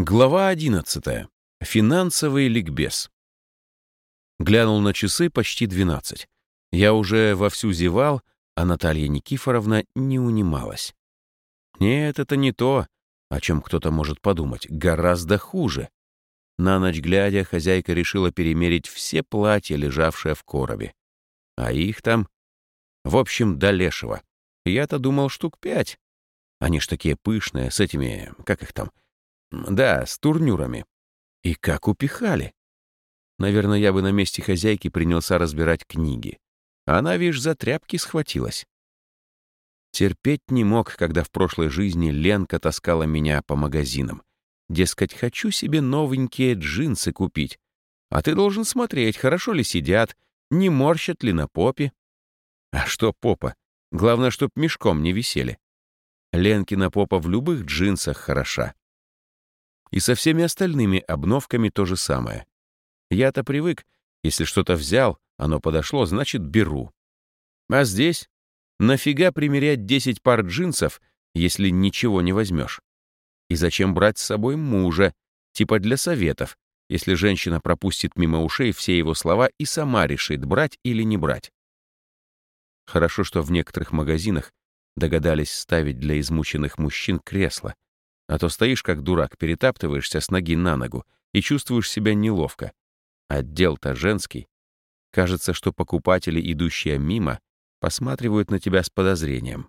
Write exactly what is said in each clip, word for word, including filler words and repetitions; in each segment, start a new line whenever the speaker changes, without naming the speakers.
Глава одиннадцатая. Финансовый ликбез. Глянул на часы, почти двенадцать. Я уже вовсю зевал, а Наталья Никифоровна не унималась. Нет, это не то, о чем кто-то может подумать. Гораздо хуже. На ночь глядя, хозяйка решила перемерить все платья, лежавшие в коробе. А их там, в общем, до лешего. Я-то думал, штук пять. Они ж такие пышные, с этими, как их там, да, с турнюрами. И как упихали. Наверное, я бы на месте хозяйки принялся разбирать книги. Она, видишь, за тряпки схватилась. Терпеть не мог, когда в прошлой жизни Ленка таскала меня по магазинам. Дескать, хочу себе новенькие джинсы купить. А ты должен смотреть, хорошо ли сидят, не морщат ли на попе. А что попа? Главное, чтоб мешком не висели. Ленкина попа в любых джинсах хороша. И со всеми остальными обновками то же самое. Я-то привык, если что-то взял, оно подошло, значит, беру. А здесь нафига примерять десять пар джинсов, если ничего не возьмешь? И зачем брать с собой мужа, типа для советов, если женщина пропустит мимо ушей все его слова и сама решит, брать или не брать? Хорошо, что в некоторых магазинах догадались ставить для измученных мужчин кресла, а то стоишь как дурак, перетаптываешься с ноги на ногу и чувствуешь себя неловко. Отдел-то женский. Кажется, что покупатели, идущие мимо, посматривают на тебя с подозрением.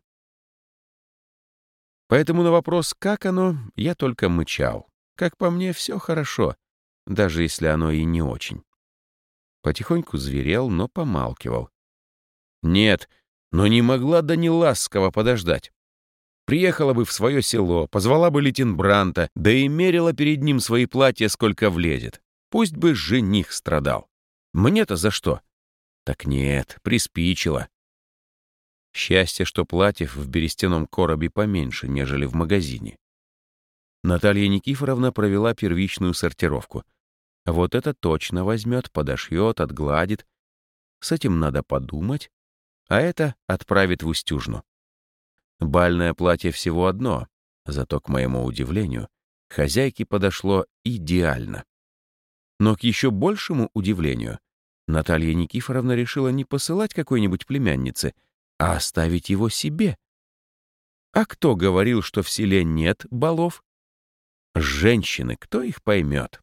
Поэтому на вопрос «как оно?» я только мычал. Как по мне, все хорошо, даже если оно и не очень. Потихоньку зверел, но помалкивал. Нет, но не могла да не ласково подождать. Приехала бы в свое село, позвала бы Литенбранта, да и мерила перед ним свои платья, сколько влезет. Пусть бы жених страдал. Мне-то за что? Так нет, приспичило. Счастье, что платьев в берестяном коробе поменьше, нежели в магазине. Наталья Никифоровна провела первичную сортировку. Вот это точно возьмет, подошьет, отгладит. С этим надо подумать, а это отправит в Устюжну. Бальное платье всего одно, зато, к моему удивлению, хозяйке подошло идеально. Но к еще большему удивлению, Наталья Никифоровна решила не посылать какой-нибудь племяннице, а оставить его себе. А кто говорил, что в селе нет балов? Женщины, кто их поймет?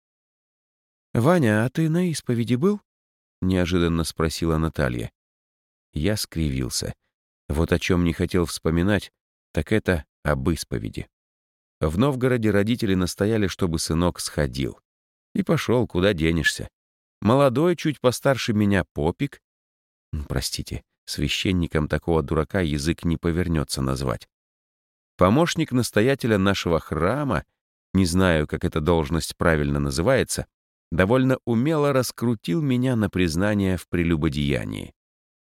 «Ваня, а ты на исповеди был?» — неожиданно спросила Наталья. Я скривился. Вот о чем не хотел вспоминать, так это об исповеди. В Новгороде родители настояли, чтобы сынок сходил. И пошел, куда денешься. Молодой, чуть постарше меня попик. Простите, священником такого дурака язык не повернется назвать. Помощник настоятеля нашего храма, не знаю, как эта должность правильно называется, довольно умело раскрутил меня на признание в прелюбодеянии.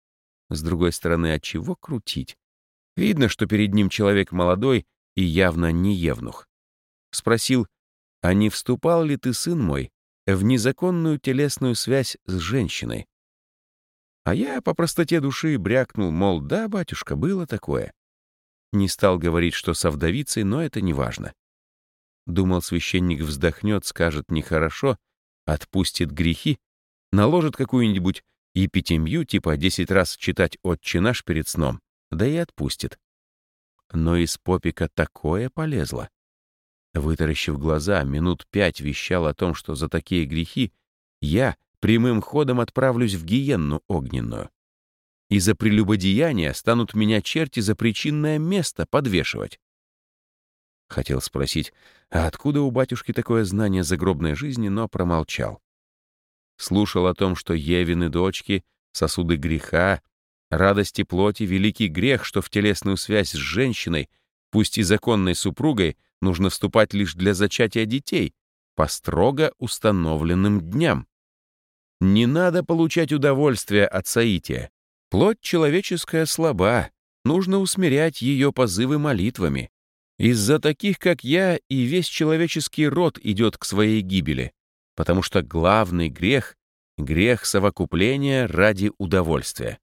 С другой стороны, от чего крутить? Видно, что перед ним человек молодой и явно не евнух. Спросил, а не вступал ли ты, сын мой, в незаконную телесную связь с женщиной? А я по простоте души брякнул, мол, да, батюшка, было такое. Не стал говорить, что со вдовицей, но это не важно. Думал, священник вздохнет, скажет нехорошо, отпустит грехи, наложит какую-нибудь епитемью, типа десять раз читать «Отче наш» перед сном, да и отпустит. Но из попика такое полезло. Вытаращив глаза, минут пять вещал о том, что за такие грехи я прямым ходом отправлюсь в гиенну огненную. И за прелюбодеяние станут меня черти за причинное место подвешивать. Хотел спросить, а откуда у батюшки такое знание загробной жизни, но промолчал. Слушал о том, что Евины дочки, сосуды греха, радости плоти, великий грех, что в телесную связь с женщиной, пусть и законной супругой, нужно вступать лишь для зачатия детей, по строго установленным дням. Не надо получать удовольствие от соития. Плоть человеческая слаба, нужно усмирять ее позывы молитвами. Из-за таких, как я, и весь человеческий род идет к своей гибели, потому что главный грех — грех совокупления ради удовольствия.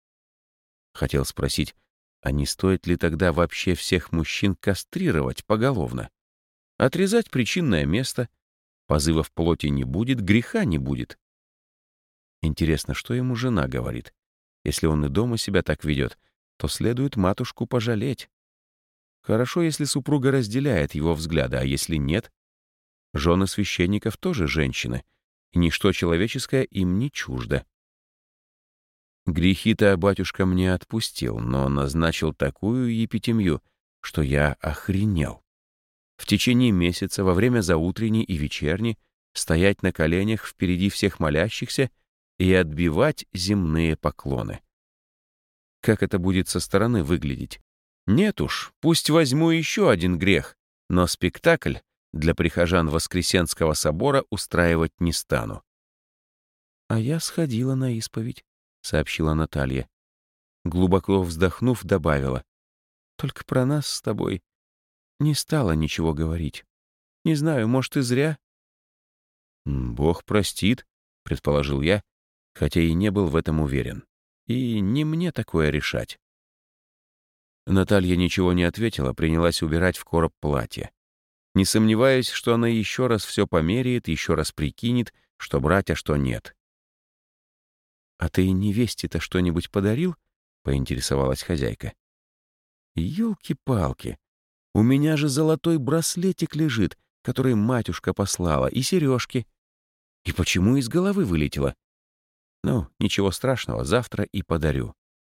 Хотел спросить, а не стоит ли тогда вообще всех мужчин кастрировать поголовно? Отрезать причинное место. Позывов плоти не будет, греха не будет. Интересно, что ему жена говорит? Если он и дома себя так ведет, то следует матушку пожалеть. Хорошо, если супруга разделяет его взгляды, а если нет? Жены священников тоже женщины, и ничто человеческое им не чуждо. Грехи-то батюшка мне отпустил, но назначил такую епитемью, что я охренел. В течение месяца, во время заутренней и вечерней, стоять на коленях впереди всех молящихся и отбивать земные поклоны. Как это будет со стороны выглядеть? Нет уж, пусть возьму еще один грех, но спектакль для прихожан Воскресенского собора устраивать не стану. «А я сходила на исповедь», — сообщила Наталья. Глубоко вздохнув, добавила. «Только про нас с тобой не стала ничего говорить. Не знаю, может, и зря». «Бог простит», — предположил я, хотя и не был в этом уверен. И не мне такое решать. Наталья ничего не ответила, принялась убирать в короб платье. Не сомневаюсь, что она еще раз все померяет, еще раз прикинет, что брать, а что нет. «А ты невесте-то что-нибудь подарил?» — поинтересовалась хозяйка. «Елки-палки! У меня же золотой браслетик лежит, который матушка послала, и сережки. И почему из головы вылетело? Ну, ничего страшного, завтра и подарю».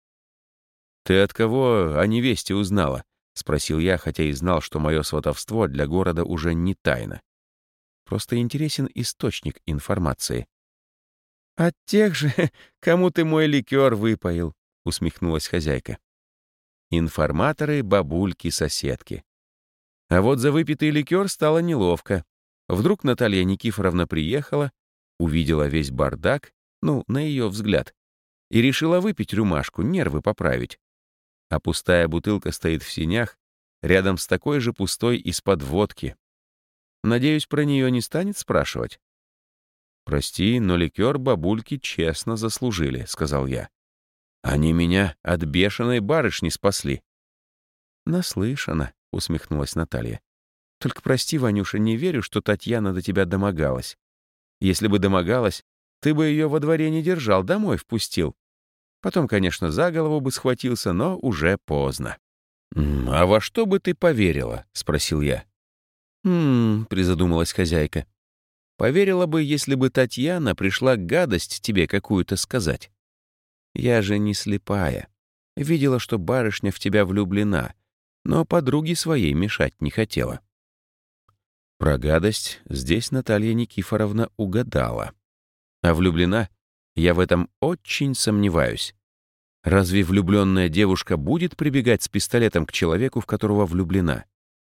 «Ты от кого о невесте узнала?» — спросил я, хотя и знал, что мое сватовство для города уже не тайна. Просто интересен источник информации. «От тех же, кому ты мой ликер выпоил», — усмехнулась хозяйка. Информаторы, бабульки, соседки. А вот за выпитый ликер стало неловко. Вдруг Наталья Никифоровна приехала, увидела весь бардак, ну, на ее взгляд, и решила выпить рюмашку, нервы поправить. А пустая бутылка стоит в сенях, рядом с такой же пустой из-под водки. Надеюсь, про нее не станет спрашивать? «Прости, но ликер бабульки честно заслужили», — сказал я. «Они меня от бешеной барышни спасли». «Наслышана», — усмехнулась Наталья. «Только прости, Ванюша, не верю, что Татьяна до тебя домогалась. Если бы домогалась, ты бы ее во дворе не держал, домой впустил. Потом, конечно, за голову бы схватился, но уже поздно». «А во что бы ты поверила?» — спросил я. «Хм», — призадумалась хозяйка. «Поверила бы, если бы Татьяна пришла гадость тебе какую-то сказать. Я же не слепая. Видела, что барышня в тебя влюблена, но подруге своей мешать не хотела». Про гадость здесь Наталья Никифоровна угадала. А влюблена? Я в этом очень сомневаюсь. Разве влюбленная девушка будет прибегать с пистолетом к человеку, в которого влюблена?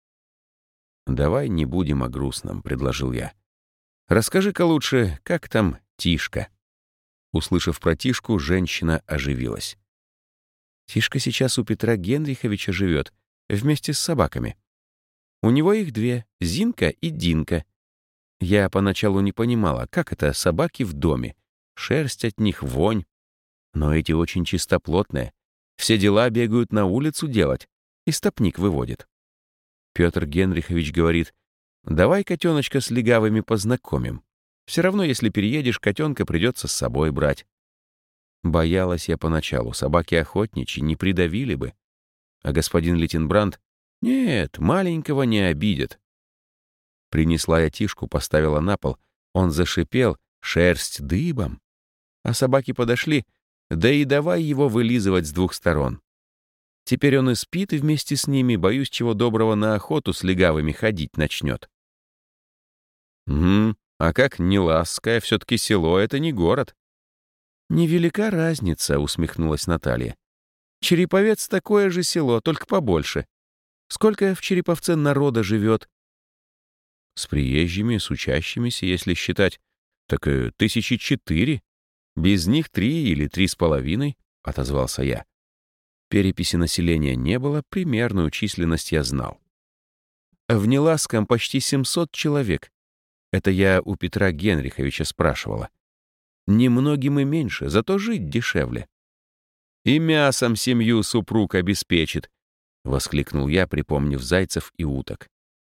«Давай не будем о грустном», — предложил я. «Расскажи-ка лучше, как там Тишка?» Услышав про Тишку, женщина оживилась. «Тишка сейчас у Петра Генриховича живет, вместе с собаками. У него их две — Зинка и Динка. Я поначалу не понимала, как это собаки в доме. Шерсть от них, вонь. Но эти очень чистоплотные. Все дела бегают на улицу делать. И стопник выводит. Петр Генрихович говорит: «Давай котеночка с легавыми познакомим. Все равно, если переедешь, котенка придется с собой брать». Боялась я поначалу, собаки охотничьи, не придавили бы. А господин Литенбранд: «Нет, маленького не обидят». Принесла я Тишку, поставила на пол. Он зашипел, шерсть дыбом. А собаки подошли, да и давай его вылизывать с двух сторон. Теперь он и спит, и вместе с ними, боюсь, чего доброго, на охоту с легавыми ходить начнет. «Угу, а как Неласское, все-таки село — это не город». «Невелика разница», — усмехнулась Наталья. «Череповец — такое же село, только побольше. Сколько в Череповце народа живет?» «С приезжими, с учащимися, если считать, так и тысячи четыре. Без них три или три с половиной», — отозвался я. Переписи населения не было, примерную численность я знал. В Неласском почти семьсот человек. Это я у Петра Генриховича спрашивала. Немногим и меньше, зато жить дешевле. «И мясом семью супруг обеспечит», — воскликнул я, припомнив зайцев и уток.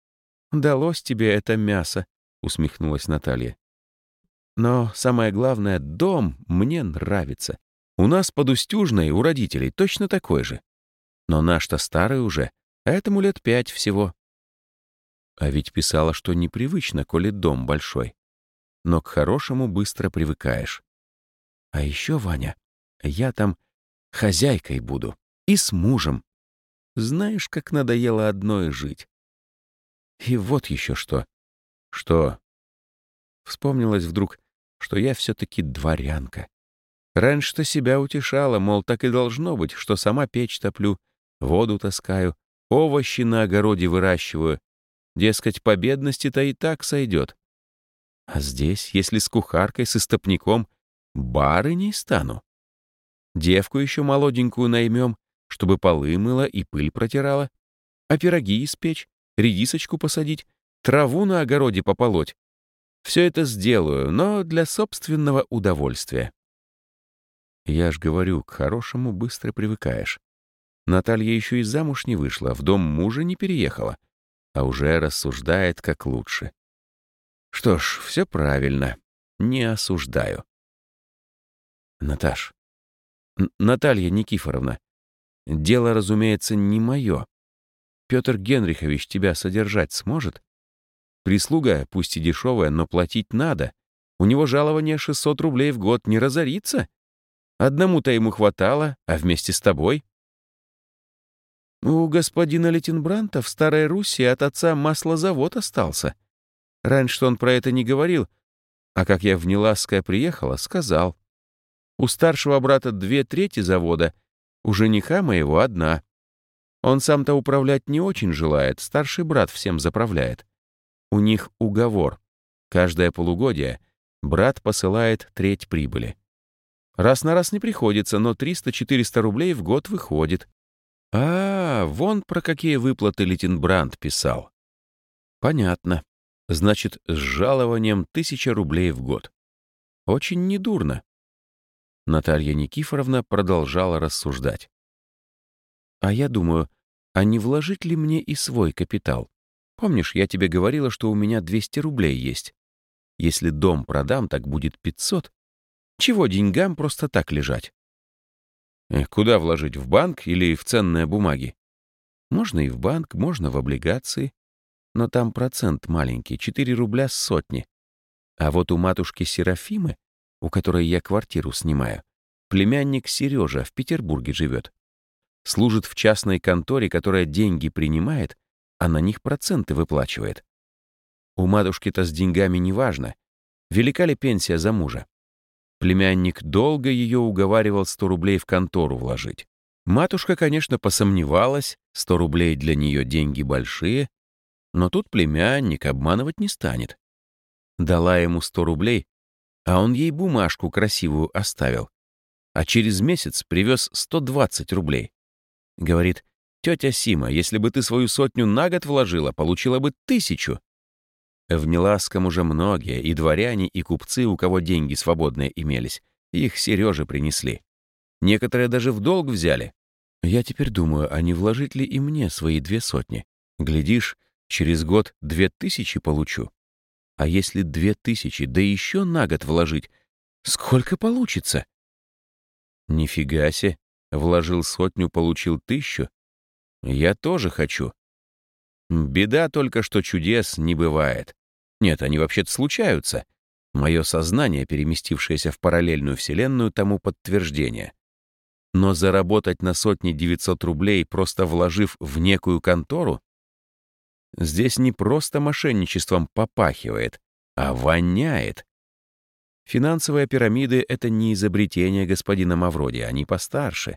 «Далось тебе это мясо», — усмехнулась Наталья. «Но самое главное, дом мне нравится. У нас под Устюжной, у родителей, точно такой же. Но наш-то старый уже, а этому лет пять всего». А ведь писала, что непривычно, коли дом большой. Но к хорошему быстро привыкаешь. А еще, Ваня, я там хозяйкой буду. И с мужем. Знаешь, как надоело одной жить. И вот еще что. Что? Вспомнилось вдруг, что я все-таки дворянка. Раньше-то себя утешала, мол, так и должно быть, что сама печь топлю, воду таскаю, овощи на огороде выращиваю. Дескать, по бедности-то и так сойдет. А здесь, если с кухаркой, с истопником, барыней стану. Девку еще молоденькую наймем, чтобы полы мыла и пыль протирала, а пироги испечь, редисочку посадить, траву на огороде пополоть. Все это сделаю, но для собственного удовольствия. Я ж говорю, к хорошему быстро привыкаешь. Наталья еще и замуж не вышла, в дом мужа не переехала, а уже рассуждает как лучше. Что ж, все правильно, не осуждаю. Наташ, Н- Наталья Никифоровна, дело, разумеется, не мое. Петр Генрихович тебя содержать сможет? Прислуга, пусть и дешевая, но платить надо. У него жалование шестьсот рублей в год, не разорится. Одному-то ему хватало, а вместе с тобой? У господина Летенбранта в Старой Руси от отца маслозавод остался. Раньше он про это не говорил, а как я в Неласское приехала, сказал. У старшего брата две трети завода, у жениха моего одна. Он сам-то управлять не очень желает, старший брат всем заправляет. У них уговор. Каждое полугодие брат посылает треть прибыли. Раз на раз не приходится, но триста-четыреста рублей в год выходит. А, вон про какие выплаты Летенбрант писал. Понятно. Значит, с жалованием тысяча рублей в год. Очень недурно. Наталья Никифоровна продолжала рассуждать. А я думаю, а не вложить ли мне и свой капитал? Помнишь, я тебе говорила, что у меня двести рублей есть? Если дом продам, так будет пятьсот. Чего деньгам просто так лежать? Э, Куда вложить, в банк или в ценные бумаги? Можно и в банк, можно в облигации. Но там процент маленький, четыре рубля с сотни. А вот у матушки Серафимы, у которой я квартиру снимаю, племянник Сережа в Петербурге живет. Служит в частной конторе, которая деньги принимает, а на них проценты выплачивает. У матушки-то с деньгами не важно, велика ли пенсия за мужа. Племянник долго ее уговаривал сто рублей в контору вложить. Матушка, конечно, посомневалась, сто рублей для нее деньги большие, но тут племянник обманывать не станет. Дала ему сто рублей, а он ей бумажку красивую оставил. А через месяц привез сто двадцать рублей. Говорит, тетя Сима, если бы ты свою сотню на год вложила, получила бы тысячу. В Неласском уже многие, и дворяне, и купцы, у кого деньги свободные имелись, их Сереже принесли. Некоторые даже в долг взяли. Я теперь думаю, а не вложить ли и мне свои две сотни? Глядишь, через год две тысячи получу. А если две тысячи, да еще на год вложить, сколько получится? Нифига себе, вложил сотню, получил тысячу. Я тоже хочу. Беда только, что чудес не бывает. Нет, они вообще-то случаются. Мое сознание, переместившееся в параллельную вселенную, тому подтверждение. Но заработать на сотни девятьсот рублей, просто вложив в некую контору, здесь не просто мошенничеством попахивает, а воняет. Финансовые пирамиды — это не изобретение господина Мавроди, они постарше.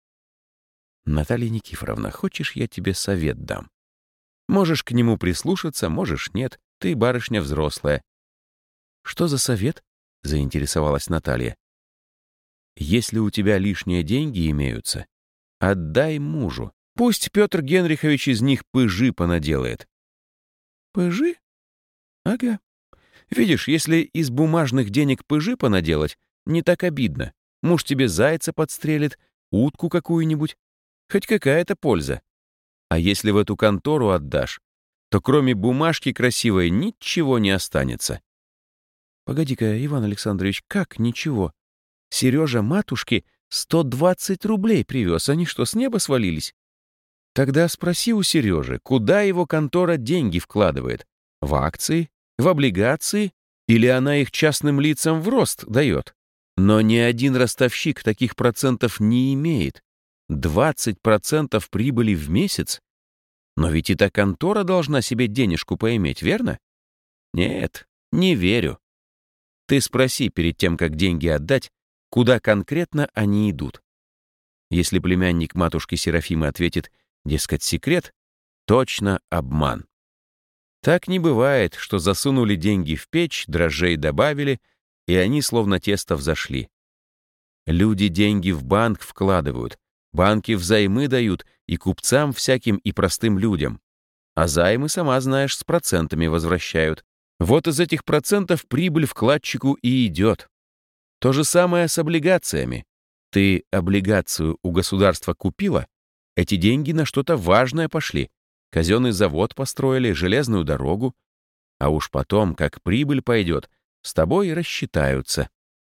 Наталья Никифоровна, хочешь, я тебе совет дам? Можешь к нему прислушаться, можешь нет, ты барышня взрослая. Что за совет? Заинтересовалась Наталья. Если у тебя лишние деньги имеются, отдай мужу. Пусть Петр Генрихович из них пыжи понаделает. Пыжи? Ага. Видишь, если из бумажных денег пыжи понаделать, не так обидно. Муж тебе зайца подстрелит, утку какую-нибудь. Хоть какая-то польза. А если в эту контору отдашь, то кроме бумажки красивой ничего не останется.
Погоди-ка, Иван Александрович, как ничего? Сережа матушке сто двадцать рублей привез, они что, с неба свалились?
Тогда спроси у Сережи, куда его контора деньги вкладывает? В акции? В облигации? Или она их частным лицам в рост дает? Но ни один ростовщик таких процентов не имеет. двадцать процентов прибыли в месяц? Но ведь и та контора должна себе денежку поиметь, верно? Нет, не верю. Ты спроси перед тем, как деньги отдать, куда конкретно они идут. Если племянник матушки Серафимы ответит, дескать, секрет, точно обман. Так не бывает, что засунули деньги в печь, дрожжей добавили, и они словно тесто взошли. Люди деньги в банк вкладывают, банки взаймы дают и купцам всяким, и простым людям. А займы, сама знаешь, с процентами возвращают. Вот из этих процентов прибыль вкладчику и идет. То же самое с облигациями. Ты облигацию у государства купила, эти деньги на что-то важное пошли. Казенный завод построили, железную дорогу. А уж потом, как прибыль пойдет, с тобой и рассчитаются.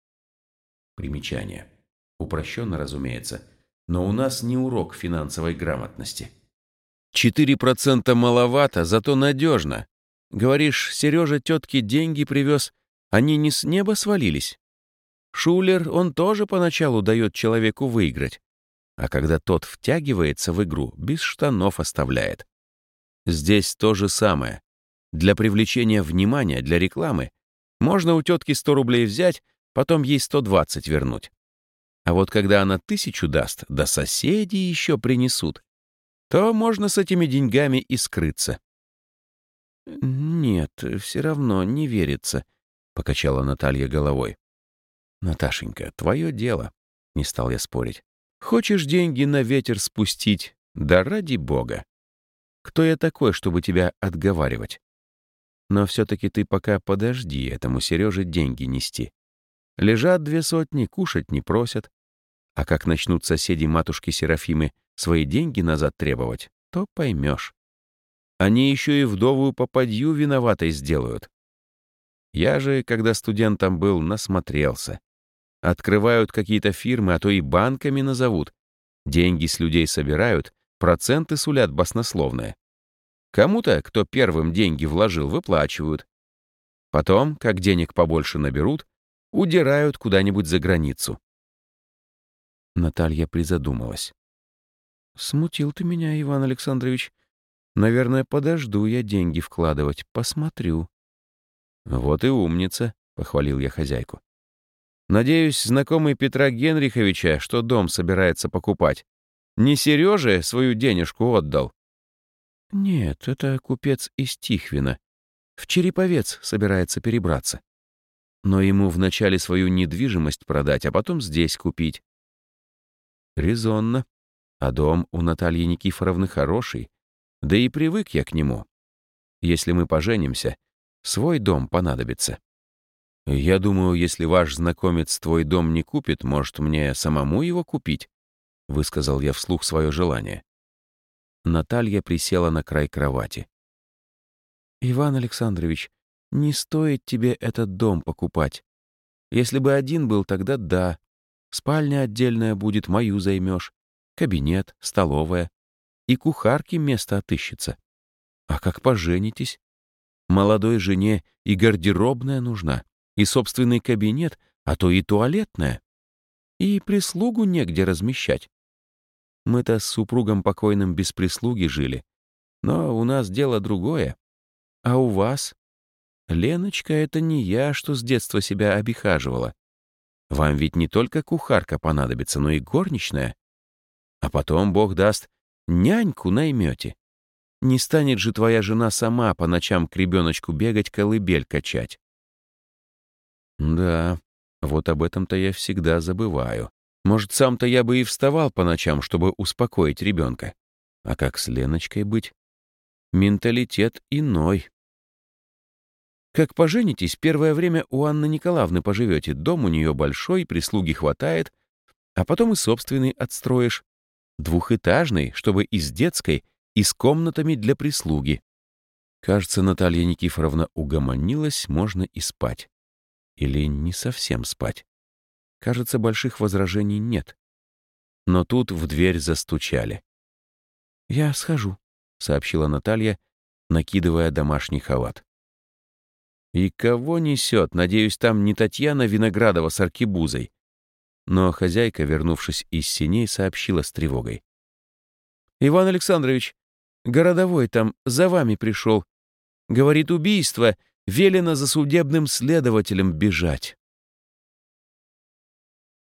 Примечание. Упрощенно, разумеется, но у нас не урок финансовой грамотности. Четыре процента маловато, зато надежно. Говоришь, Сережа тетке деньги привез, они не с неба свалились? Шулер, он тоже поначалу дает человеку выиграть, а когда тот втягивается в игру, без штанов оставляет. Здесь то же самое. Для привлечения внимания, для рекламы, можно у тетки сто рублей взять, потом ей сто двадцать вернуть. А вот когда она тысячу даст, да соседи еще принесут, то можно с этими деньгами и скрыться.
«Нет, все равно не верится», — покачала Наталья головой.
«Наташенька, твое дело», — не стал я спорить. «Хочешь деньги на ветер спустить? Да ради бога. Кто я такой, чтобы тебя отговаривать? Но все-таки ты пока подожди этому Сереже деньги нести. Лежат две сотни, кушать не просят. А как начнут соседи матушки Серафимы свои деньги назад требовать, то поймешь. Они еще и вдовую попадью виноватой сделают. Я же, когда студентом был, насмотрелся. Открывают какие-то фирмы, а то и банками назовут. Деньги с людей собирают, проценты сулят баснословные. Кому-то, кто первым деньги вложил, выплачивают. Потом, как денег побольше наберут, удирают куда-нибудь за границу.
Наталья призадумалась. «Смутил ты меня, Иван Александрович. Наверное, подожду я деньги вкладывать, посмотрю».
«Вот и умница», — похвалил я хозяйку. «Надеюсь, знакомый Петра Генриховича, что дом собирается покупать, не Сереже свою денежку отдал?»
«Нет, это купец из Тихвина. В Череповец собирается перебраться.
Но ему вначале свою недвижимость продать, а потом здесь купить». «Резонно. А дом у Натальи Никифоровны хороший. Да и привык я к нему. Если мы поженимся, свой дом понадобится. Я думаю, если ваш знакомец твой дом не купит, может, мне самому его купить?» — высказал я вслух свое желание. Наталья присела на край кровати.
«Иван Александрович, не стоит тебе этот дом покупать. Если бы один был, тогда да. Спальня отдельная будет, мою займешь. Кабинет, столовая. И кухарке место отыщется. А как поженитесь? Молодой жене и гардеробная нужна, и собственный кабинет, а то и туалетная. И прислугу негде размещать. Мы-то с супругом покойным без прислуги жили. Но у нас дело другое. А у вас? Леночка — это не я, что с детства себя обихаживала. Вам ведь не только кухарка понадобится, но и горничная. А потом, Бог даст, няньку наймете. Не станет же твоя жена сама по ночам к ребеночку бегать, колыбель качать». «Да, вот об этом-то я всегда забываю. Может, сам-то я бы и вставал по ночам, чтобы успокоить ребенка. А как с Леночкой быть? Менталитет иной. Как поженитесь, первое время у Анны Николаевны поживете, дом у нее большой, прислуги хватает, а потом и собственный отстроишь. Двухэтажный, чтобы и с детской, и с комнатами для прислуги.
Кажется, Наталья Никифоровна угомонилась, можно и спать. Или не совсем спать. Кажется, больших возражений нет. Но тут в дверь застучали.
«Я схожу», — сообщила Наталья,
накидывая домашний халат. «И кого несет? Надеюсь, там не Татьяна Виноградова с аркебузой». Но хозяйка, вернувшись из сеней, сообщила с тревогой.
«Иван Александрович, городовой там за вами пришел. Говорит, убийство, велено за судебным следователем бежать».